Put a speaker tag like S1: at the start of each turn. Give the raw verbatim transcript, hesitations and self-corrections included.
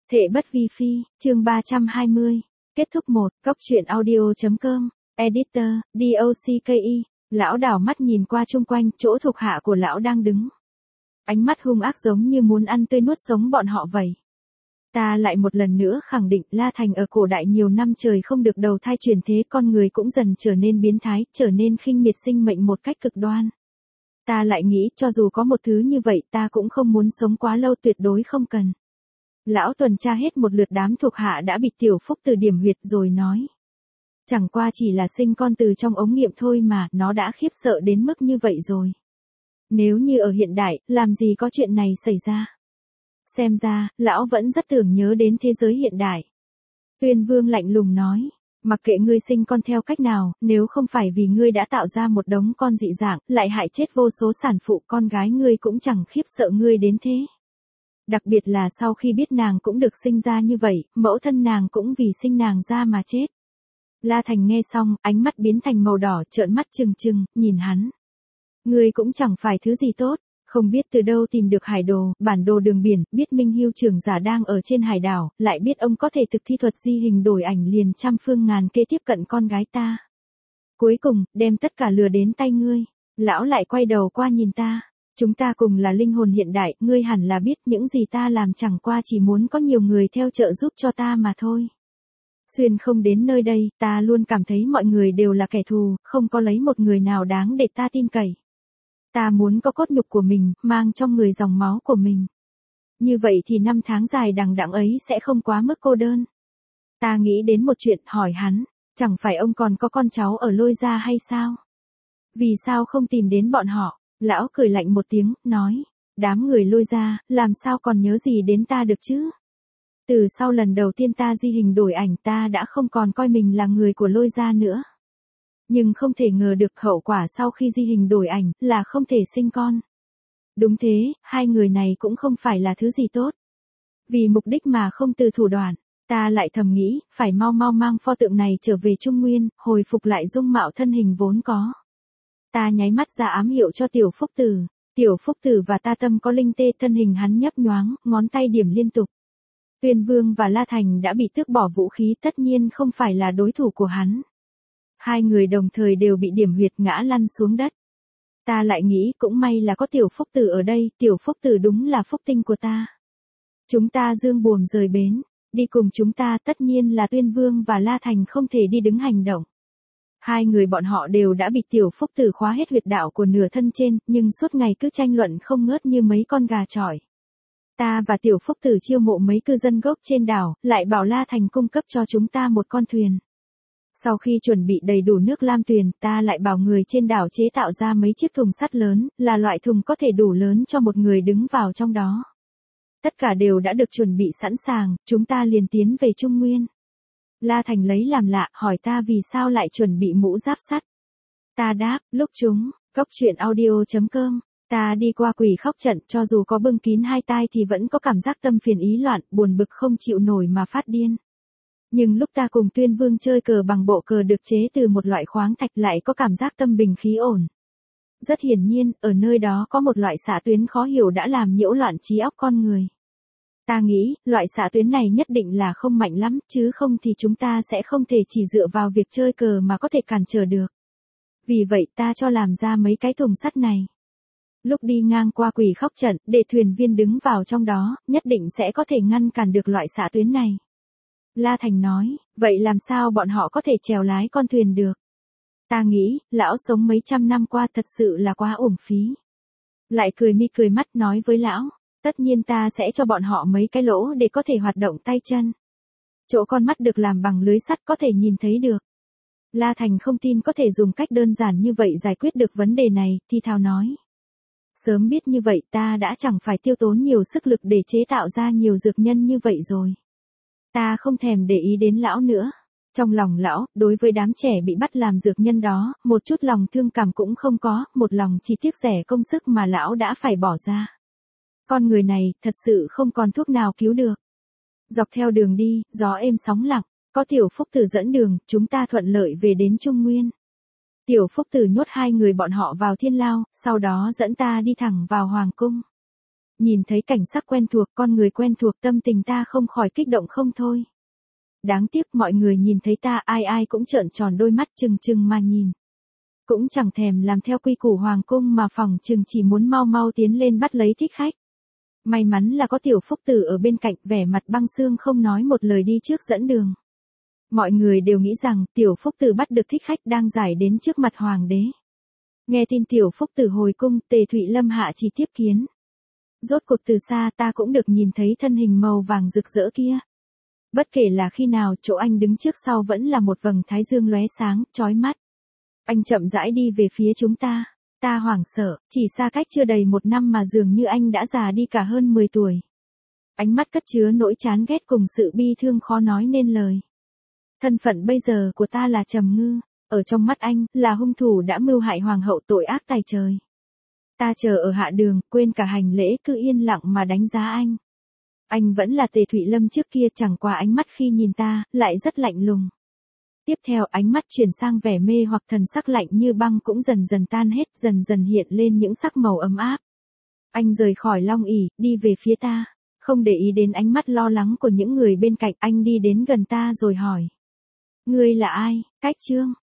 S1: Thệ bất vi phi, chương ba trăm hai mươi. Kết thúc một. Cóc truyện audio chấm com. Editor, docky. Lão đảo mắt nhìn qua chung quanh, chỗ thuộc hạ của lão đang đứng. Ánh mắt hung ác giống như muốn ăn tươi nuốt sống bọn họ vậy. Ta lại một lần nữa khẳng định La Thành ở cổ đại nhiều năm trời không được đầu thai chuyển thế, con người cũng dần trở nên biến thái, trở nên khinh miệt sinh mệnh một cách cực đoan. Ta lại nghĩ cho dù có một thứ như vậy ta cũng không muốn sống quá lâu, tuyệt đối không cần. Lão tuần tra hết một lượt đám thuộc hạ đã bị Tiểu Phúc Từ điểm huyệt rồi nói. Chẳng qua chỉ là sinh con từ trong ống nghiệm thôi mà, nó đã khiếp sợ đến mức như vậy rồi. Nếu như ở hiện đại, làm gì có chuyện này xảy ra. Xem ra, lão vẫn rất tưởng nhớ đến thế giới hiện đại. Tuyên Vương lạnh lùng nói, mặc kệ ngươi sinh con theo cách nào, nếu không phải vì ngươi đã tạo ra một đống con dị dạng, lại hại chết vô số sản phụ, con gái ngươi cũng chẳng khiếp sợ ngươi đến thế. Đặc biệt là sau khi biết nàng cũng được sinh ra như vậy, mẫu thân nàng cũng vì sinh nàng ra mà chết. La Thành nghe xong, ánh mắt biến thành màu đỏ, trợn mắt trừng trừng, nhìn hắn. Ngươi cũng chẳng phải thứ gì tốt, không biết từ đâu tìm được hải đồ, bản đồ đường biển, biết Minh Hưu trưởng giả đang ở trên hải đảo, lại biết ông có thể thực thi thuật di hình đổi ảnh liền trăm phương ngàn kế tiếp cận con gái ta. Cuối cùng, đem tất cả lừa đến tay ngươi. Lão lại quay đầu qua nhìn ta. Chúng ta cùng là linh hồn hiện đại, ngươi hẳn là biết những gì ta làm chẳng qua chỉ muốn có nhiều người theo trợ giúp cho ta mà thôi. Xuyên không đến nơi đây, ta luôn cảm thấy mọi người đều là kẻ thù, không có lấy một người nào đáng để ta tin cậy. Ta muốn có cốt nhục của mình, mang trong người dòng máu của mình. Như vậy thì năm tháng dài đằng đẵng ấy sẽ không quá mức cô đơn. Ta nghĩ đến một chuyện, hỏi hắn, chẳng phải ông còn có con cháu ở Lôi Gia hay sao? Vì sao không tìm đến bọn họ? Lão cười lạnh một tiếng, nói, đám người Lôi Gia, làm sao còn nhớ gì đến ta được chứ? Từ sau lần đầu tiên ta di hình đổi ảnh ta đã không còn coi mình là người của Lôi Gia nữa. Nhưng không thể ngờ được hậu quả sau khi di hình đổi ảnh là không thể sinh con. Đúng thế, hai người này cũng không phải là thứ gì tốt. Vì mục đích mà không từ thủ đoạn, ta lại thầm nghĩ, phải mau mau mang pho tượng này trở về Trung Nguyên, hồi phục lại dung mạo thân hình vốn có. Ta nháy mắt ra ám hiệu cho Tiểu Phúc Tử. Tiểu Phúc Tử và ta tâm có linh tê, thân hình hắn nhấp nhoáng, ngón tay điểm liên tục. Tuyên Vương và La Thành đã bị tước bỏ vũ khí, tất nhiên không phải là đối thủ của hắn. Hai người đồng thời đều bị điểm huyệt ngã lăn xuống đất. Ta lại nghĩ cũng may là có Tiểu Phúc Tử ở đây, Tiểu Phúc Tử đúng là phúc tinh của ta. Chúng ta dương buồm rời bến, đi cùng chúng ta, tất nhiên là Tuyên Vương và La Thành không thể đi đứng hành động. Hai người bọn họ đều đã bị Tiểu Phúc Tử khóa hết huyệt đạo của nửa thân trên, nhưng suốt ngày cứ tranh luận không ngớt như mấy con gà chọi. Ta và Tiểu Phúc Tử chiêu mộ mấy cư dân gốc trên đảo, lại bảo La Thành cung cấp cho chúng ta một con thuyền. Sau khi chuẩn bị đầy đủ nước lam tuyền, ta lại bảo người trên đảo chế tạo ra mấy chiếc thùng sắt lớn, là loại thùng có thể đủ lớn cho một người đứng vào trong đó. Tất cả đều đã được chuẩn bị sẵn sàng, chúng ta liền tiến về Trung Nguyên. La Thành lấy làm lạ, hỏi ta vì sao lại chuẩn bị mũ giáp sắt. Ta đáp, lúc chúng, cóc truyện audio chấm com, ta đi qua quỷ khóc trận, cho dù có bưng kín hai tai thì vẫn có cảm giác tâm phiền ý loạn, buồn bực không chịu nổi mà phát điên. Nhưng lúc ta cùng Tuyên Vương chơi cờ bằng bộ cờ được chế từ một loại khoáng thạch lại có cảm giác tâm bình khí ổn. Rất hiển nhiên, ở nơi đó có một loại xạ tuyến khó hiểu đã làm nhiễu loạn trí óc con người. Ta nghĩ, loại xạ tuyến này nhất định là không mạnh lắm, chứ không thì chúng ta sẽ không thể chỉ dựa vào việc chơi cờ mà có thể cản trở được. Vì vậy ta cho làm ra mấy cái thùng sắt này. Lúc đi ngang qua quỷ khóc trận, để thuyền viên đứng vào trong đó, nhất định sẽ có thể ngăn cản được loại xạ tuyến này. La Thành nói, vậy làm sao bọn họ có thể chèo lái con thuyền được? Ta nghĩ, lão sống mấy trăm năm qua thật sự là quá uổng phí. Lại cười mi cười mắt nói với lão, tất nhiên ta sẽ cho bọn họ mấy cái lỗ để có thể hoạt động tay chân. Chỗ con mắt được làm bằng lưới sắt có thể nhìn thấy được. La Thành không tin có thể dùng cách đơn giản như vậy giải quyết được vấn đề này, thì thào nói. Sớm biết như vậy ta đã chẳng phải tiêu tốn nhiều sức lực để chế tạo ra nhiều dược nhân như vậy rồi. Ta không thèm để ý đến lão nữa. Trong lòng lão, đối với đám trẻ bị bắt làm dược nhân đó, một chút lòng thương cảm cũng không có, một lòng chỉ tiếc rẻ công sức mà lão đã phải bỏ ra. Con người này, thật sự không còn thuốc nào cứu được. Dọc theo đường đi, gió êm sóng lặng, có Tiểu Phúc Tử dẫn đường, chúng ta thuận lợi về đến Trung Nguyên. Tiểu Phúc Tử nhốt hai người bọn họ vào thiên lao, sau đó dẫn ta đi thẳng vào Hoàng Cung. Nhìn thấy cảnh sắc quen thuộc, con người quen thuộc, tâm tình ta không khỏi kích động không thôi. Đáng tiếc mọi người nhìn thấy ta ai ai cũng trợn tròn đôi mắt trừng trừng mà nhìn. Cũng chẳng thèm làm theo quy củ hoàng cung mà phòng trừng chỉ muốn mau mau tiến lên bắt lấy thích khách. May mắn là có tiểu Phúc Tử ở bên cạnh, vẻ mặt băng xương không nói một lời đi trước dẫn đường. Mọi người đều nghĩ rằng tiểu Phúc Tử bắt được thích khách đang giải đến trước mặt hoàng đế. Nghe tin tiểu Phúc Tử hồi cung, Tề Thụy Lâm hạ chỉ tiếp kiến. Rốt cuộc từ xa ta cũng được nhìn thấy thân hình màu vàng rực rỡ kia. Bất kể là khi nào, chỗ anh đứng trước sau vẫn là một vầng thái dương lóe sáng, chói mắt. Anh chậm rãi đi về phía chúng ta. Ta hoảng sợ, chỉ xa cách chưa đầy một năm mà dường như anh đã già đi cả hơn mười tuổi. Ánh mắt cất chứa nỗi chán ghét cùng sự bi thương khó nói nên lời. Thân phận bây giờ của ta là Trầm Ngư, ở trong mắt anh, là hung thủ đã mưu hại hoàng hậu tội ác tày trời. Ta chờ ở hạ đường, quên cả hành lễ cứ yên lặng mà đánh giá anh. Anh vẫn là Tề Thụy Lâm trước kia, chẳng qua ánh mắt khi nhìn ta, lại rất lạnh lùng. Tiếp theo ánh mắt chuyển sang vẻ mê hoặc, thần sắc lạnh như băng cũng dần dần tan hết, dần dần hiện lên những sắc màu ấm áp. Anh rời khỏi Long ỷ, đi về phía ta, không để ý đến ánh mắt lo lắng của những người bên cạnh, anh đi đến gần ta rồi hỏi. Ngươi là ai, Cách Trương?